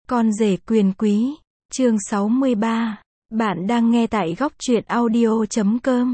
Con rể quyền quý, chương 63. Bạn đang nghe tại góc truyện audio.com.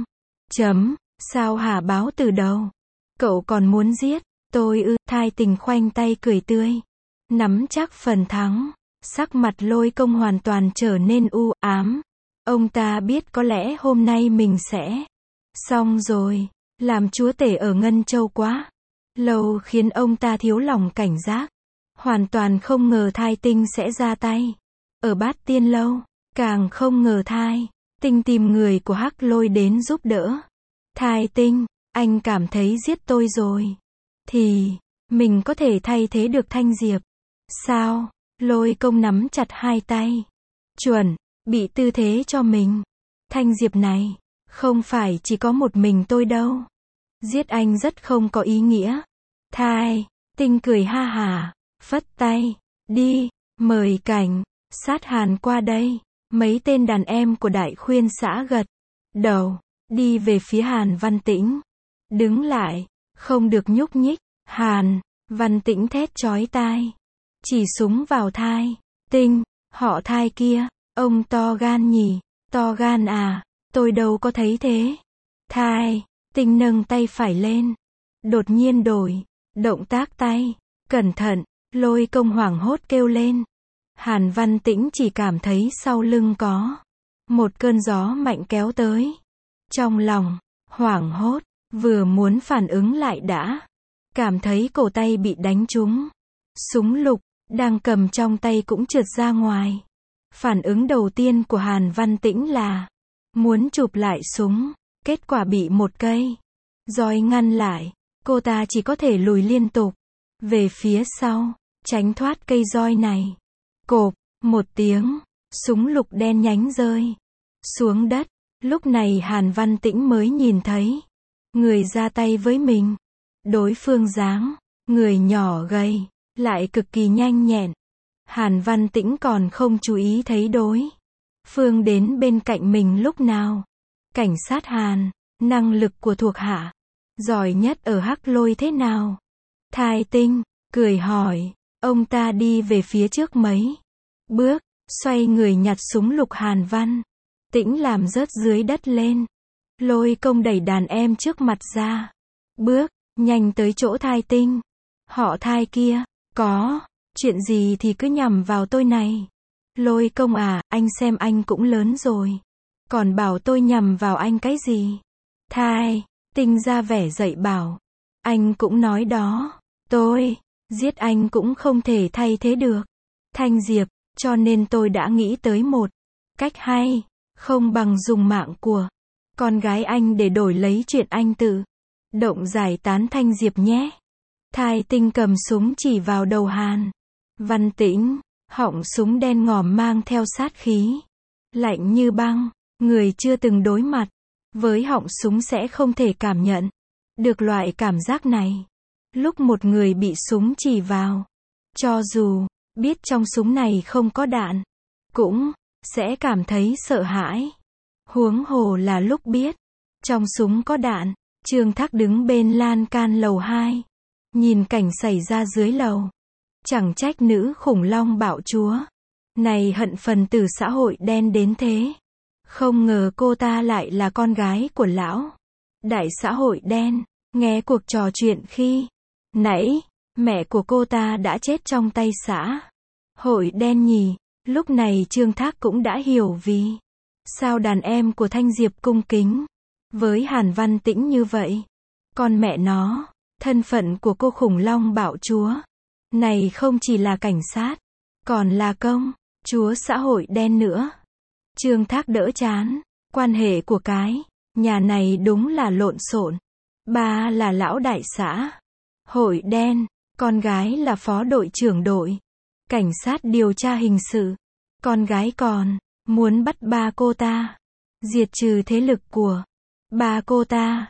Sao hả, báo từ đầu? Cậu còn muốn giết tôi ư? Thai Tình khoanh tay cười tươi, nắm chắc phần thắng. Sắc mặt Lôi Công hoàn toàn trở nên u ám. Ông ta biết có lẽ hôm nay mình sẽ xong rồi. Làm chúa tể ở Ngân Châu quá lâu khiến ông ta thiếu lòng cảnh giác. Hoàn toàn không ngờ Thai Tinh sẽ ra tay ở Bát Tiên Lâu. Càng không ngờ Thai Tinh tìm người của Hắc Lôi đến giúp đỡ. Thai Tinh, anh cảm thấy giết tôi rồi thì mình có thể thay thế được Thanh Diệp sao? Lôi Công nắm chặt hai tay, chuẩn bị tư thế cho mình. Thanh Diệp này không phải chỉ có một mình tôi đâu. Giết anh rất không có ý nghĩa. Thai Tinh cười ha hả, phất tay, đi, mời Cảnh Sát Hàn qua đây. Mấy tên đàn em của Đại Khuyên xã gật đầu, đi về phía Hàn Văn Tĩnh. Đứng lại, không được nhúc nhích. Hàn Văn Tĩnh thét chói tai, chỉ súng vào Thai Tinh. Họ Thai kia, ông to gan nhỉ? To gan à? Tôi đâu có thấy thế. Thai Tinh nâng tay phải lên, đột nhiên đổi động tác tay. Cẩn thận! Lôi Công hoảng hốt kêu lên. Hàn Văn Tĩnh chỉ cảm thấy sau lưng có một cơn gió mạnh kéo tới. Trong lòng hoảng hốt, vừa muốn phản ứng lại đã cảm thấy cổ tay bị đánh trúng. Súng lục đang cầm trong tay cũng trượt ra ngoài. Phản ứng đầu tiên của Hàn Văn Tĩnh là muốn chụp lại súng, kết quả bị một cây roi ngăn lại. Cô ta chỉ có thể lùi liên tục về phía sau, tránh thoát cây roi này. Cộp một tiếng, súng lục đen nhánh rơi xuống đất. Lúc này Hàn Văn Tĩnh mới nhìn thấy người ra tay với mình. Đối phương dáng người nhỏ gầy, lại cực kỳ nhanh nhẹn. Hàn Văn Tĩnh còn không chú ý thấy đối phương đến bên cạnh mình lúc nào. Cảnh sát Hàn, năng lực của thuộc hạ giỏi nhất ở Hắc Lôi thế nào? Thai Tinh cười hỏi. Ông ta đi về phía trước mấy bước, xoay người nhặt súng lục Hàn Văn Tĩnh làm rớt dưới đất lên. Lôi Công đẩy đàn em trước mặt ra, bước nhanh tới chỗ Thai Tinh. Họ Thai kia, có chuyện gì thì cứ nhằm vào tôi này. Lôi Công à, anh xem anh cũng lớn rồi, còn bảo tôi nhằm vào anh cái gì? Thai Tinh ra vẻ dạy bảo. Anh cũng nói đó, tôi giết anh cũng không thể thay thế được Thanh Diệp, cho nên tôi đã nghĩ tới một cách hay, không bằng dùng mạng của con gái anh để đổi lấy chuyện anh tự động giải tán Thanh Diệp nhé. Thai Tinh cầm súng chỉ vào đầu Hàn Văn Tĩnh, họng súng đen ngòm mang theo sát khí lạnh như băng. Người chưa từng đối mặt với họng súng sẽ không thể cảm nhận được loại cảm giác này. Lúc một người bị súng chỉ vào, cho dù biết trong súng này không có đạn, cũng sẽ cảm thấy sợ hãi. Huống hồ là lúc biết trong súng có đạn. Trương Thác đứng bên lan can lầu 2, nhìn cảnh xảy ra dưới lầu. Chẳng trách nữ khủng long bạo chúa này hận phần tử xã hội đen đến thế. Không ngờ cô ta lại là con gái của lão đại xã hội đen. Nghe cuộc trò chuyện khi nãy, mẹ của cô ta đã chết trong tay xã hội đen nhỉ. Lúc này Trương Thác cũng đã hiểu vì sao đàn em của Thanh Diệp cung kính với Hàn Văn Tĩnh như vậy. Con mẹ nó, thân phận của cô khủng long bạo chúa này không chỉ là cảnh sát, còn là công chúa xã hội đen nữa. Trương Thác đỡ chán, quan hệ của cái nhà này đúng là lộn xộn. Ba là lão đại xã hội đen, con gái là phó đội trưởng đội cảnh sát điều tra hình sự. Con gái còn muốn bắt ba cô ta, diệt trừ thế lực của ba cô ta.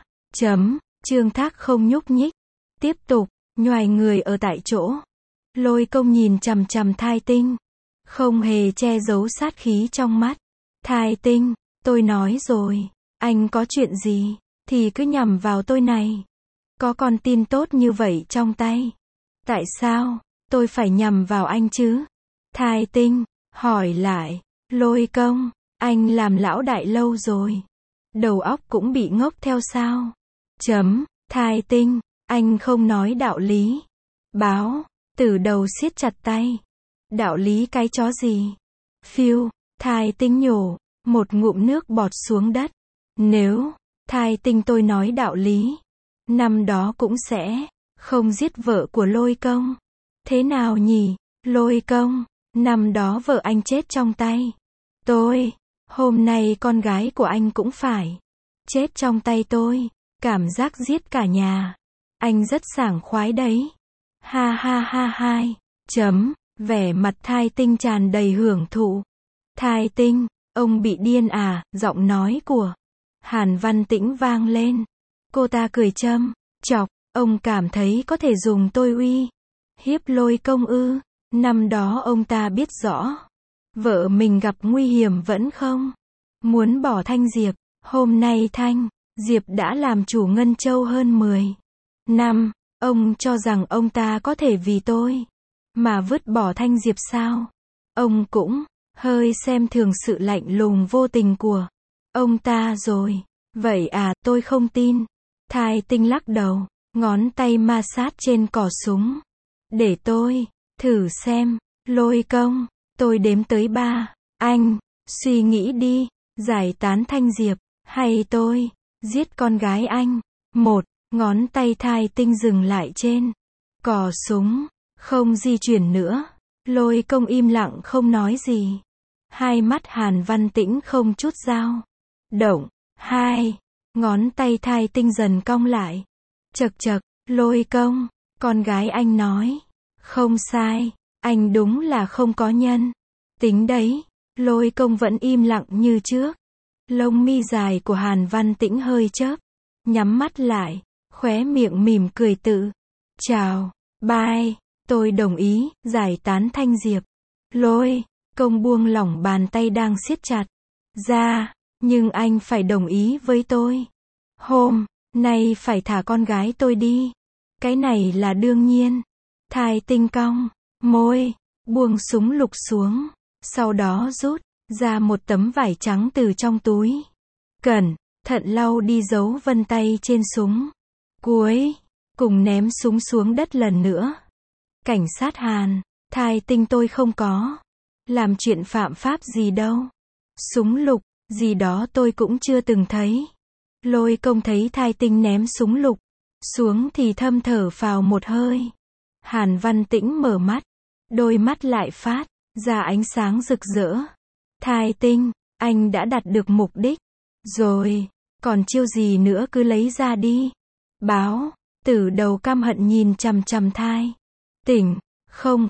Trương Thác không nhúc nhích, tiếp tục nhoài người ở tại chỗ. Lôi Công nhìn chằm chằm Thai Tinh, không hề che giấu sát khí trong mắt. Thai Tinh, tôi nói rồi, anh có chuyện gì thì cứ nhằm vào tôi này. Có con tin tốt như vậy trong tay, tại sao tôi phải nhằm vào anh chứ? Thai Tinh, hỏi lại, Lôi Công, anh làm lão đại lâu rồi. Đầu óc cũng bị ngốc theo sao? Thai Tinh, anh không nói đạo lý. Báo, Tử Đầu siết chặt tay. Đạo lý cái chó gì? Phiêu, Thai Tinh nhổ, một ngụm nước bọt xuống đất. Nếu, Thai Tinh tôi nói đạo lý, năm đó cũng sẽ không giết vợ của Lôi Công. Thế nào nhỉ, Lôi Công, năm đó vợ anh chết trong tay tôi, hôm nay con gái của anh cũng phải chết trong tay tôi, cảm giác giết cả nhà. Anh rất sảng khoái đấy. Ha ha ha hai. Vẻ mặt Thai Tinh tràn đầy hưởng thụ. Thai Tinh, ông bị điên à, giọng nói của Hàn Văn Tĩnh vang lên. Cô ta cười chọc, ông cảm thấy có thể dùng tôi uy hiếp Lôi Công ư? Năm đó ông ta biết rõ, vợ mình gặp nguy hiểm vẫn không muốn bỏ Thanh Diệp. Hôm nay Thanh Diệp đã làm chủ Ngân Châu hơn 10 năm, ông cho rằng ông ta có thể vì tôi mà vứt bỏ Thanh Diệp sao? Ông cũng hơi xem thường sự lạnh lùng vô tình của ông ta rồi. Vậy à, tôi không tin. Thai Tinh lắc đầu, ngón tay ma sát trên cò súng. Để tôi thử xem, Lôi Công, tôi đếm tới 3, anh suy nghĩ đi, giải tán Thanh Diệp, hay tôi giết con gái anh. Một, ngón tay Thai Tinh dừng lại trên cò súng, không di chuyển nữa. Lôi Công im lặng không nói gì. Hai mắt Hàn Văn Tĩnh không chút dao động. Hai, ngón tay Thai Tinh dần cong lại. Chậc, Lôi Công, con gái anh nói không sai, anh đúng là không có nhân tính đấy. Lôi Công vẫn im lặng như trước. Lông mi dài của Hàn Văn Tĩnh hơi chớp, nhắm mắt lại, khóe miệng mỉm cười tự chào. Bye, tôi đồng ý, giải tán Thanh Diệp. Lôi Công buông lỏng bàn tay đang siết chặt ra, nhưng anh phải đồng ý với tôi. Hôm nay phải thả con gái tôi đi. Cái này là đương nhiên. Thai Tinh cong môi, buông súng lục xuống, sau đó rút ra một tấm vải trắng từ trong túi. Cẩn thận lau đi dấu vân tay trên súng. Cuối cùng ném súng xuống đất lần nữa. Cảnh sát Hàn, Thai Tinh tôi không có làm chuyện phạm pháp gì đâu. Súng lục gì đó tôi cũng chưa từng thấy. Lôi Công thấy Thai Tinh ném súng lục xuống thì thâm thở phào một hơi. Hàn Văn Tĩnh mở mắt, đôi mắt lại phát ra ánh sáng rực rỡ. Thai Tinh, anh đã đạt được mục đích rồi, còn chiêu gì nữa cứ lấy ra đi. Báo, Tử Đầu căm hận nhìn chằm chằm Thai Tinh. Không.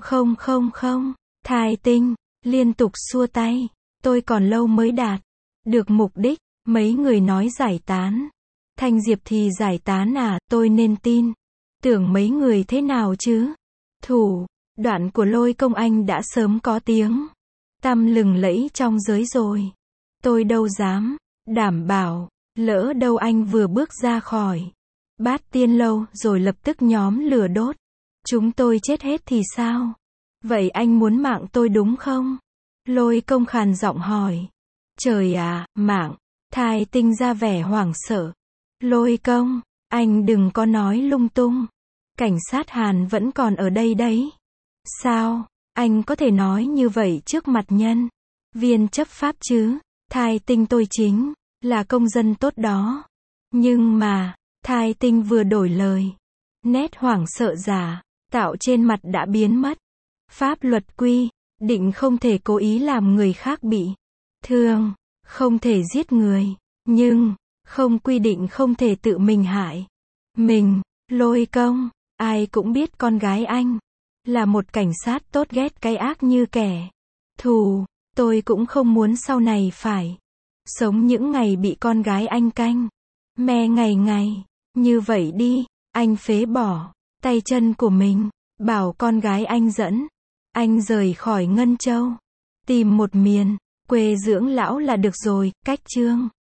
Thai Tinh liên tục xua tay. Tôi còn lâu mới đạt được mục đích. Mấy người nói giải tán Thanh Diệp thì giải tán à, tôi nên tin tưởng mấy người thế nào chứ? Thủ đoạn của Lôi Công anh đã sớm có tiếng tăm lừng lẫy trong giới rồi. Tôi đâu dám đảm bảo, lỡ đâu anh vừa bước ra khỏi Bát Tiên Lâu rồi lập tức nhóm lửa đốt chúng tôi chết hết thì sao? Vậy anh muốn mạng tôi đúng không? Lôi Công khàn giọng hỏi. Trời à, mạng. Thai Tinh ra vẻ hoảng sợ. Lôi Công, anh đừng có nói lung tung. Cảnh sát Hàn vẫn còn ở đây đấy. Sao, anh có thể nói như vậy trước mặt nhân viên chấp pháp chứ? Thai Tinh tôi chính là công dân tốt đó. Nhưng mà, Thai Tinh vừa đổi lời. Nét hoảng sợ giả tạo trên mặt đã biến mất. Pháp luật quy định không thể cố ý làm người khác bị thương, không thể giết người, nhưng không quy định không thể tự mình hại mình. Lôi Công, ai cũng biết con gái anh là một cảnh sát tốt, ghét cái ác như kẻ thù. Tôi cũng không muốn sau này phải sống những ngày bị con gái anh canh me ngày. Như vậy đi, anh phế bỏ tay chân của mình, bảo con gái anh dẫn anh rời khỏi Ngân Châu, tìm một miền quê dưỡng lão là được rồi. Cách chương